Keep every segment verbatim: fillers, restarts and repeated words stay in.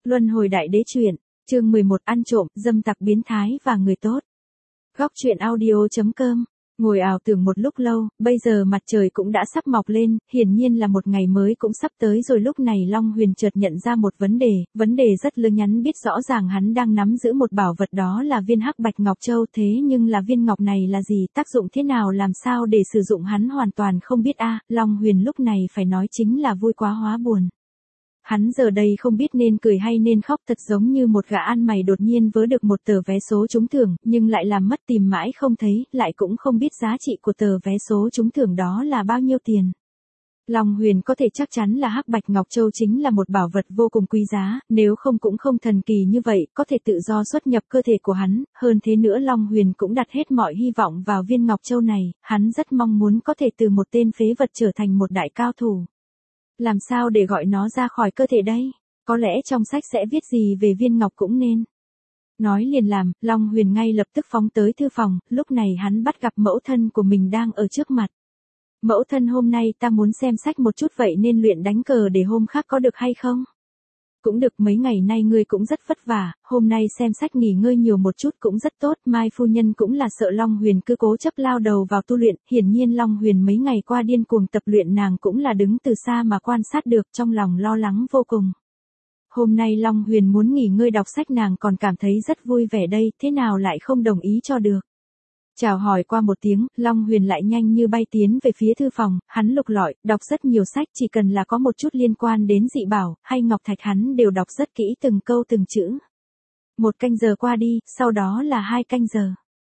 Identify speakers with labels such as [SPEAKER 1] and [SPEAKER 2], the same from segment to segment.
[SPEAKER 1] Luân hồi đại đế truyện, chương mười một ăn trộm, dâm tặc biến thái và người tốt. Góc truyện audio.com. Ngồi ảo tưởng một lúc lâu, bây giờ mặt trời cũng đã sắp mọc lên, hiển nhiên là một ngày mới cũng sắp tới rồi. Lúc này Long Huyền chợt nhận ra một vấn đề, vấn đề rất lơ nhắn, biết rõ ràng hắn đang nắm giữ một bảo vật, đó là viên hắc bạch ngọc châu, thế nhưng là viên ngọc này là gì, tác dụng thế nào, làm sao để sử dụng hắn hoàn toàn không biết a. À, Long Huyền lúc này phải nói chính là vui quá hóa buồn. Hắn giờ đây không biết nên cười hay nên khóc, thật giống như một gã ăn mày đột nhiên vớ được một tờ vé số trúng thưởng, nhưng lại làm mất tìm mãi không thấy, lại cũng không biết giá trị của tờ vé số trúng thưởng đó là bao nhiêu tiền. Long Huyền có thể chắc chắn là hắc bạch ngọc châu chính là một bảo vật vô cùng quý giá, nếu không cũng không thần kỳ như vậy, có thể tự do xuất nhập cơ thể của hắn, hơn thế nữa Long Huyền cũng đặt hết mọi hy vọng vào viên ngọc châu này, hắn rất mong muốn có thể từ một tên phế vật trở thành một đại cao thủ. Làm sao để gọi nó ra khỏi cơ thể đây? Có lẽ trong sách sẽ viết gì về viên ngọc cũng nên. Nói liền làm, Long Huyền ngay lập tức phóng tới thư phòng, lúc này hắn bắt gặp mẫu thân của mình đang ở trước mặt. Mẫu thân, hôm nay ta muốn xem sách một chút, vậy nên luyện đánh cờ để hôm khác có được hay không? Cũng được, mấy ngày nay ngươi cũng rất vất vả, hôm nay xem sách nghỉ ngơi nhiều một chút cũng rất tốt. Mai phu nhân cũng là sợ Long Huyền cứ cố chấp lao đầu vào tu luyện, hiển nhiên Long Huyền mấy ngày qua điên cuồng tập luyện, nàng cũng là đứng từ xa mà quan sát được, trong lòng lo lắng vô cùng. Hôm nay Long Huyền muốn nghỉ ngơi đọc sách, nàng còn cảm thấy rất vui vẻ đây, thế nào lại không đồng ý cho được. Chào hỏi qua một tiếng, Long Huyền lại nhanh như bay tiến về phía thư phòng, hắn lục lọi, đọc rất nhiều sách, chỉ cần là có một chút liên quan đến dị bảo, hay ngọc thạch hắn đều đọc rất kỹ từng câu từng chữ. Một canh giờ qua đi, sau đó là hai canh giờ.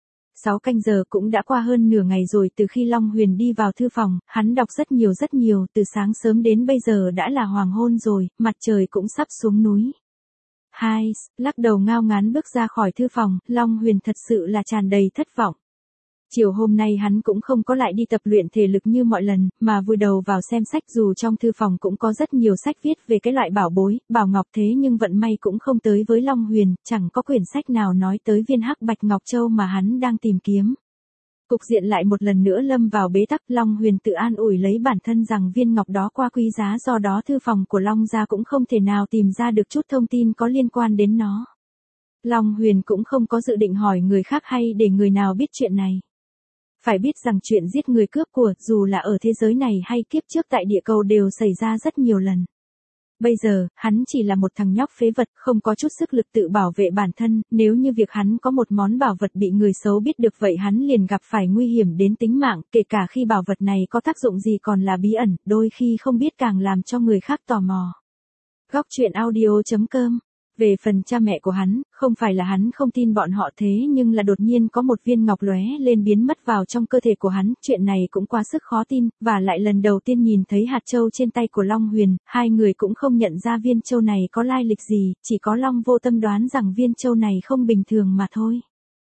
[SPEAKER 1] Sáu canh giờ cũng đã qua hơn nửa ngày rồi từ khi Long Huyền đi vào thư phòng, hắn đọc rất nhiều rất nhiều, từ sáng sớm đến bây giờ đã là hoàng hôn rồi, mặt trời cũng sắp xuống núi. Hai, lắc đầu ngao ngán bước ra khỏi thư phòng, Long Huyền thật sự là tràn đầy thất vọng. Chiều hôm nay hắn cũng không có lại đi tập luyện thể lực như mọi lần, mà vùi đầu vào xem sách, dù trong thư phòng cũng có rất nhiều sách viết về cái loại bảo bối, bảo ngọc, thế nhưng vận may cũng không tới với Long Huyền, chẳng có quyển sách nào nói tới viên hắc bạch ngọc châu mà hắn đang tìm kiếm. Cục diện lại một lần nữa lâm vào bế tắc, Long Huyền tự an ủi lấy bản thân rằng viên ngọc đó quá quý giá, do đó thư phòng của Long gia cũng không thể nào tìm ra được chút thông tin có liên quan đến nó. Long Huyền cũng không có dự định hỏi người khác hay để người nào biết chuyện này. Phải biết rằng chuyện giết người cướp của, dù là ở thế giới này hay kiếp trước tại địa cầu đều xảy ra rất nhiều lần. Bây giờ, hắn chỉ là một thằng nhóc phế vật, không có chút sức lực tự bảo vệ bản thân, nếu như việc hắn có một món bảo vật bị người xấu biết được, vậy hắn liền gặp phải nguy hiểm đến tính mạng, kể cả khi bảo vật này có tác dụng gì còn là bí ẩn, đôi khi không biết càng làm cho người khác tò mò. Góc truyện audio.com. Về phần cha mẹ của hắn, không phải là hắn không tin bọn họ, thế nhưng là đột nhiên có một viên ngọc lóe lên biến mất vào trong cơ thể của hắn, chuyện này cũng quá sức khó tin, và lại lần đầu tiên nhìn thấy hạt châu trên tay của Long Huyền, hai người cũng không nhận ra viên châu này có lai lịch gì, chỉ có Long Vô Tâm đoán rằng viên châu này không bình thường mà thôi.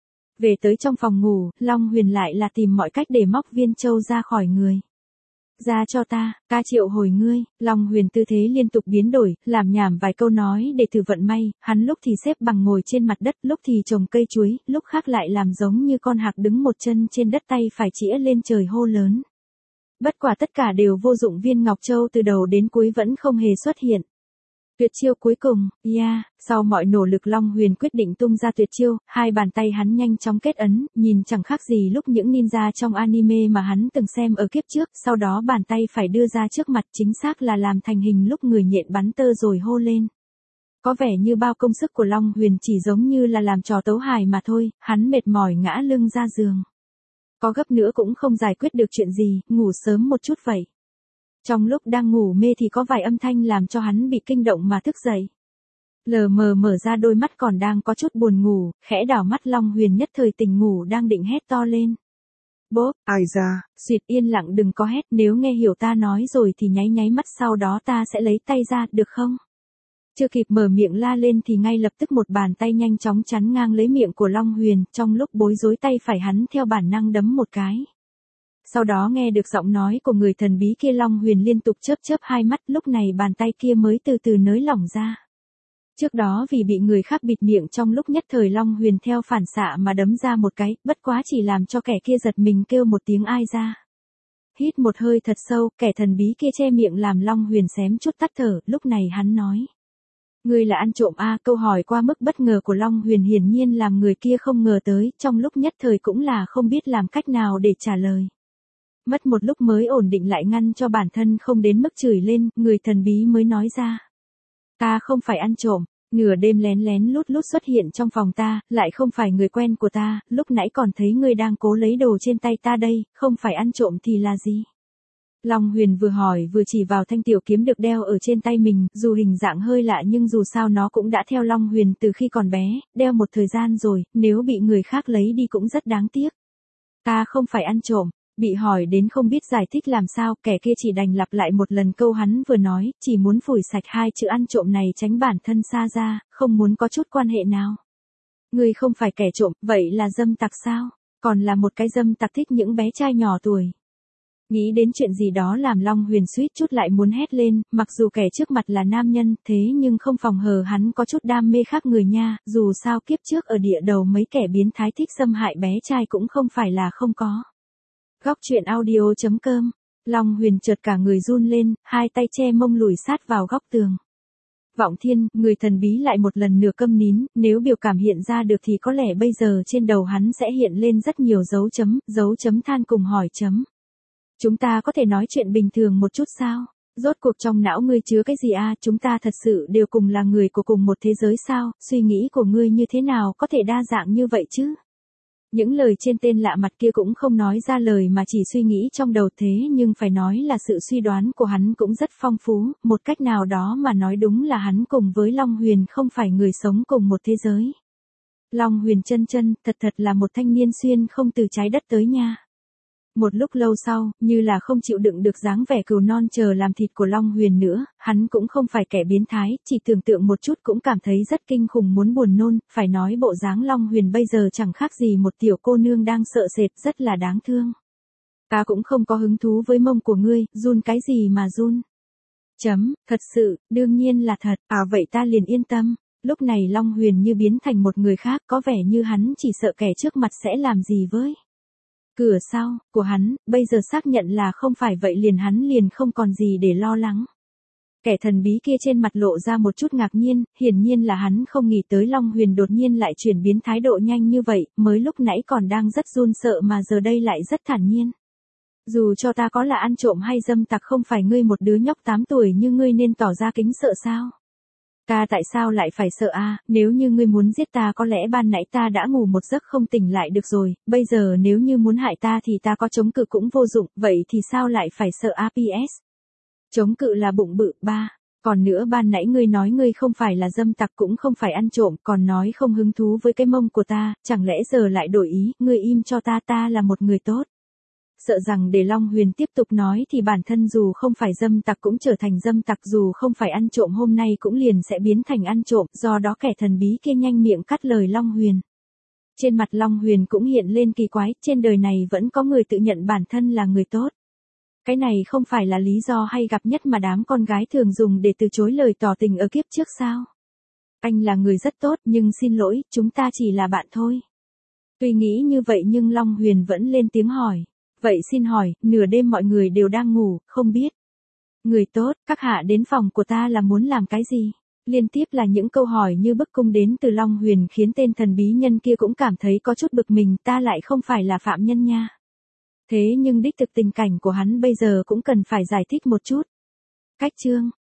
[SPEAKER 1] Về tới trong phòng ngủ, Long Huyền lại là tìm mọi cách để móc viên châu ra khỏi người. Ra cho ta, ca triệu hồi ngươi. Long Huyền tư thế liên tục biến đổi, làm nhảm vài câu nói để thử vận may, hắn lúc thì xếp bằng ngồi trên mặt đất, lúc thì trồng cây chuối, lúc khác lại làm giống như con hạc đứng một chân trên đất, tay phải chĩa lên trời hô lớn. Bất quả tất cả đều vô dụng, viên ngọc châu từ đầu đến cuối vẫn không hề xuất hiện. Tuyệt chiêu cuối cùng, yeah, sau mọi nỗ lực Long Huyền quyết định tung ra tuyệt chiêu, hai bàn tay hắn nhanh chóng kết ấn, nhìn chẳng khác gì lúc những ninja trong anime mà hắn từng xem ở kiếp trước, sau đó bàn tay phải đưa ra trước mặt, chính xác là làm thành hình lúc người nhện bắn tơ rồi hô lên. Có vẻ như bao công sức của Long Huyền chỉ giống như là làm trò tấu hài mà thôi, hắn mệt mỏi ngã lưng ra giường. Có gấp nữa cũng không giải quyết được chuyện gì, ngủ sớm một chút vậy. Trong lúc đang ngủ mê thì có vài âm thanh làm cho hắn bị kinh động mà thức dậy. Lờ mờ mở ra đôi mắt còn đang có chút buồn ngủ, khẽ đảo mắt Long Huyền nhất thời tỉnh ngủ đang định hét to lên. Bốp, ai ra, xuyệt, yên lặng đừng có hét, nếu nghe hiểu ta nói rồi thì nháy nháy mắt, sau đó ta sẽ lấy tay ra, được không? Chưa kịp mở miệng la lên thì ngay lập tức một bàn tay nhanh chóng chắn ngang lấy miệng của Long Huyền, trong lúc bối rối tay phải hắn theo bản năng đấm một cái. Sau đó nghe được giọng nói của người thần bí kia, Long Huyền liên tục chớp chớp hai mắt, lúc này bàn tay kia mới từ từ nới lỏng ra. Trước đó vì bị người khác bịt miệng, trong lúc nhất thời Long Huyền theo phản xạ mà đấm ra một cái, bất quá chỉ làm cho kẻ kia giật mình kêu một tiếng ai ra. Hít một hơi thật sâu, kẻ thần bí kia che miệng làm Long Huyền xém chút tắt thở, lúc này hắn nói. Ngươi là ăn trộm a? Câu hỏi qua mức bất ngờ của Long Huyền hiển nhiên làm người kia không ngờ tới, trong lúc nhất thời cũng là không biết làm cách nào để trả lời. Mất một lúc mới ổn định lại ngăn cho bản thân không đến mức chửi lên, người thần bí mới nói ra. Ta không phải ăn trộm, nửa đêm lén lén lút lút xuất hiện trong phòng ta, lại không phải người quen của ta, lúc nãy còn thấy ngươi đang cố lấy đồ trên tay ta đây, không phải ăn trộm thì là gì? Long Huyền vừa hỏi vừa chỉ vào thanh tiểu kiếm được đeo ở trên tay mình, dù hình dạng hơi lạ nhưng dù sao nó cũng đã theo Long Huyền từ khi còn bé, đeo một thời gian rồi, nếu bị người khác lấy đi cũng rất đáng tiếc. Ta không phải ăn trộm. Bị hỏi đến không biết giải thích làm sao, kẻ kia chỉ đành lặp lại một lần câu hắn vừa nói, chỉ muốn phủi sạch hai chữ ăn trộm này tránh bản thân xa ra, không muốn có chút quan hệ nào. Ngươi không phải kẻ trộm, vậy là dâm tặc sao? Còn là một cái dâm tặc thích những bé trai nhỏ tuổi. Nghĩ đến chuyện gì đó làm Long Huyền suýt chút lại muốn hét lên, mặc dù kẻ trước mặt là nam nhân, thế nhưng không phòng hờ hắn có chút đam mê khác người nha, dù sao kiếp trước ở địa đầu mấy kẻ biến thái thích xâm hại bé trai cũng không phải là không có. Góc truyện audio chấm com. Long Huyền chợt cả người run lên, hai tay che mông lùi sát vào góc tường. Vọng Thiên, người thần bí lại một lần nửa câm nín, nếu biểu cảm hiện ra được thì có lẽ bây giờ trên đầu hắn sẽ hiện lên rất nhiều dấu chấm, dấu chấm than cùng hỏi chấm. Chúng ta có thể nói chuyện bình thường một chút sao? Rốt cuộc trong não ngươi chứa cái gì a? Chúng ta thật sự đều cùng là người của cùng một thế giới sao? Suy nghĩ của ngươi như thế nào có thể đa dạng như vậy chứ? Những lời trên tên lạ mặt kia cũng không nói ra lời mà chỉ suy nghĩ trong đầu, thế nhưng phải nói là sự suy đoán của hắn cũng rất phong phú, một cách nào đó mà nói đúng là hắn cùng với Long Huyền không phải người sống cùng một thế giới. Long Huyền chân chân, thật thật là một thanh niên xuyên không từ trái đất tới nha. Một lúc lâu sau, như là không chịu đựng được dáng vẻ cừu non chờ làm thịt của Long Huyền nữa, hắn cũng không phải kẻ biến thái, chỉ tưởng tượng một chút cũng cảm thấy rất kinh khủng muốn buồn nôn, phải nói bộ dáng Long Huyền bây giờ chẳng khác gì một tiểu cô nương đang sợ sệt, rất là đáng thương. Ta cũng không có hứng thú với mông của ngươi, run cái gì mà run. Chấm, thật sự, đương nhiên là thật, à vậy ta liền yên tâm. Lúc này Long Huyền như biến thành một người khác, có vẻ như hắn chỉ sợ kẻ trước mặt sẽ làm gì với cửa sau của hắn, bây giờ xác nhận là không phải vậy liền hắn liền không còn gì để lo lắng. Kẻ thần bí kia trên mặt lộ ra một chút ngạc nhiên, hiển nhiên là hắn không nghĩ tới Long Huyền đột nhiên lại chuyển biến thái độ nhanh như vậy, mới lúc nãy còn đang rất run sợ mà giờ đây lại rất thản nhiên. Dù cho ta có là ăn trộm hay dâm tặc không phải ngươi một đứa nhóc tám tuổi như ngươi nên tỏ ra kính sợ sao? Ta tại sao lại phải sợ a? Nếu như ngươi muốn giết ta có lẽ ban nãy ta đã ngủ một giấc không tỉnh lại được rồi, bây giờ nếu như muốn hại ta thì ta có chống cự cũng vô dụng, vậy thì sao lại phải sợ a? pê ét. Chống cự là bụng bự. Ba. Còn nữa ban nãy ngươi nói ngươi không phải là dâm tặc cũng không phải ăn trộm, còn nói không hứng thú với cái mông của ta, chẳng lẽ giờ lại đổi ý, ngươi im cho ta, ta là một người tốt. Sợ rằng để Long Huyền tiếp tục nói thì bản thân dù không phải dâm tặc cũng trở thành dâm tặc, dù không phải ăn trộm hôm nay cũng liền sẽ biến thành ăn trộm, do đó kẻ thần bí kia nhanh miệng cắt lời Long Huyền. Trên mặt Long Huyền cũng hiện lên kỳ quái, trên đời này vẫn có người tự nhận bản thân là người tốt. Cái này không phải là lý do hay gặp nhất mà đám con gái thường dùng để từ chối lời tỏ tình ở kiếp trước sao? Anh là người rất tốt nhưng xin lỗi, chúng ta chỉ là bạn thôi. Tuy nghĩ như vậy nhưng Long Huyền vẫn lên tiếng hỏi. Vậy xin hỏi, nửa đêm mọi người đều đang ngủ, không biết. Người tốt, các hạ đến phòng của ta là muốn làm cái gì? Liên tiếp là những câu hỏi như bức cung đến từ Long Huyền khiến tên thần bí nhân kia cũng cảm thấy có chút bực mình, ta lại không phải là phạm nhân nha. Thế nhưng đích thực tình cảnh của hắn bây giờ cũng cần phải giải thích một chút. Cách chương.